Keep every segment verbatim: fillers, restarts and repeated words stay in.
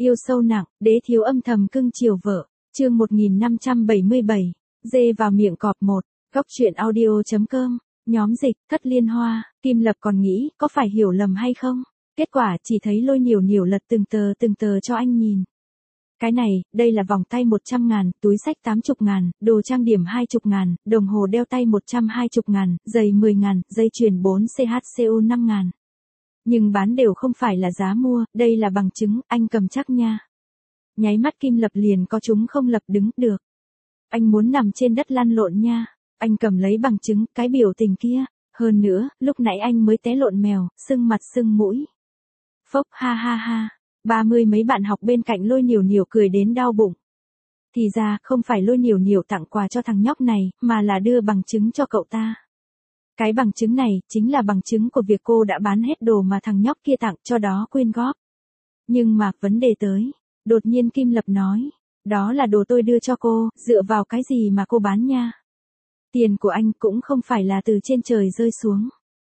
Yêu sâu nặng, đế thiếu âm thầm cưng chiều vợ. Chương một nghìn năm trăm bảy mươi bảy. Dê vào miệng cọp một. Góc truyện audio.com. Nhóm dịch, Thất Liên Hoa. Kim Lập còn nghĩ, có phải hiểu lầm hay không? Kết quả chỉ thấy Lôi Nhiều Nhiều lật từng tờ từng tờ cho anh nhìn. Cái này, đây là vòng tay một trăm ngàn, túi xách tám mươi ngàn, đồ trang điểm hai mươi ngàn, đồng hồ đeo tay một trăm hai mươi ngàn, giày mười ngàn, dây chuyền bốn xê hát xê u năm ngàn. Nhưng bán đều không phải là giá mua, đây là bằng chứng, anh cầm chắc nha. Nháy mắt Kim Lập liền có chúng không lập đứng được. Anh muốn nằm trên đất lăn lộn nha. Anh cầm lấy bằng chứng, cái biểu tình kia. Hơn nữa, lúc nãy anh mới té lộn mèo, sưng mặt sưng mũi. Phốc ha ha ha. Ba mươi mấy bạn học bên cạnh Lôi Nhiều Nhiều cười đến đau bụng. Thì ra, không phải Lôi Nhiều Nhiều tặng quà cho thằng nhóc này, mà là đưa bằng chứng cho cậu ta. Cái bằng chứng này, chính là bằng chứng của việc cô đã bán hết đồ mà thằng nhóc kia tặng, cho đó quyên góp. Nhưng mà, vấn đề tới. Đột nhiên Kim Lập nói. Đó là đồ tôi đưa cho cô, dựa vào cái gì mà cô bán nha. Tiền của anh cũng không phải là từ trên trời rơi xuống.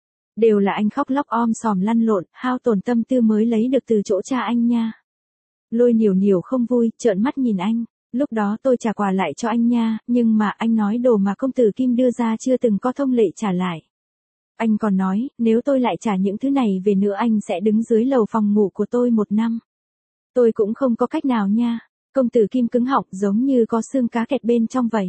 Đều là anh khóc lóc om sòm lăn lộn, hao tổn tâm tư mới lấy được từ chỗ cha anh nha. Lôi Nhiều Nhiều không vui, trợn mắt nhìn anh. Lúc đó tôi trả quà lại cho anh nha, nhưng mà anh nói đồ mà công tử Kim đưa ra chưa từng có thông lệ trả lại. Anh còn nói, nếu tôi lại trả những thứ này về nữa anh sẽ đứng dưới lầu phòng ngủ của tôi một năm. Tôi cũng không có cách nào nha. Công tử Kim cứng họng giống như có xương cá kẹt bên trong vậy.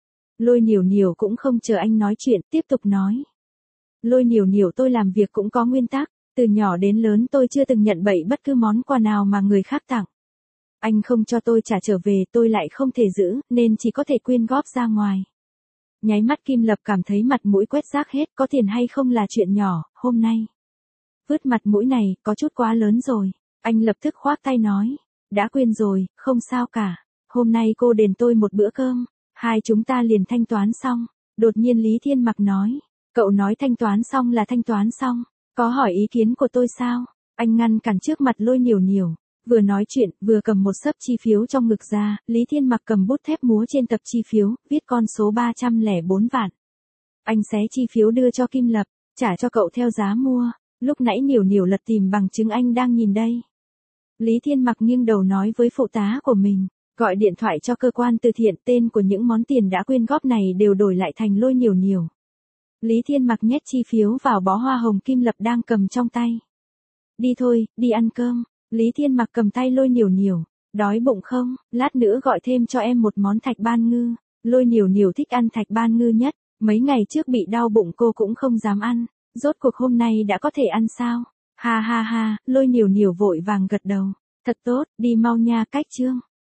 Lôi Nhiều Nhiều cũng không chờ anh nói chuyện, tiếp tục nói. Lôi Nhiều Nhiều tôi làm việc cũng có nguyên tắc, từ nhỏ đến lớn tôi chưa từng nhận bậy bất cứ món quà nào mà người khác tặng. Anh không cho tôi trả trở về tôi lại không thể giữ, nên chỉ có thể quyên góp ra ngoài. Nháy mắt Kim Lập cảm thấy mặt mũi quét rác hết, có tiền hay không là chuyện nhỏ, hôm nay. Vứt mặt mũi này, có chút quá lớn rồi. Anh lập tức khoác tay nói. Đã quên rồi, không sao cả. Hôm nay cô đền tôi một bữa cơm. Hai chúng ta liền thanh toán xong. Đột nhiên Lý Thiên Mặc nói. Cậu nói thanh toán xong là thanh toán xong. Có hỏi ý kiến của tôi sao? Anh ngăn cản trước mặt Lôi Nhiều Nhiều. Vừa nói chuyện, vừa cầm một xấp chi phiếu trong ngực ra. Lý Thiên Mặc cầm bút thép múa trên tập chi phiếu, viết con số ba trăm lẻ bốn vạn. Anh xé chi phiếu đưa cho Kim Lập. Trả cho cậu theo giá mua. Lúc nãy Nhiều Nhiều lật tìm bằng chứng anh đang nhìn đây. Lý Thiên Mặc nghiêng đầu nói với phụ tá của mình, gọi điện thoại cho cơ quan từ thiện, tên của những món tiền đã quyên góp này đều đổi lại thành Lôi Nhiều Nhiều. Lý Thiên Mặc nhét chi phiếu vào bó hoa hồng Kim Lập đang cầm trong tay. Đi thôi, đi ăn cơm. Lý Thiên Mặc cầm tay Lôi Nhiều Nhiều. Đói bụng không? Lát nữa gọi thêm cho em một món thạch ban ngư. Lôi Nhiều Nhiều thích ăn thạch ban ngư nhất. Mấy ngày trước bị đau bụng cô cũng không dám ăn. Rốt cuộc hôm nay đã có thể ăn sao? Ha ha ha, Lôi Nhiều Nhiều vội vàng gật đầu. Thật tốt, đi mau nha, cách chương.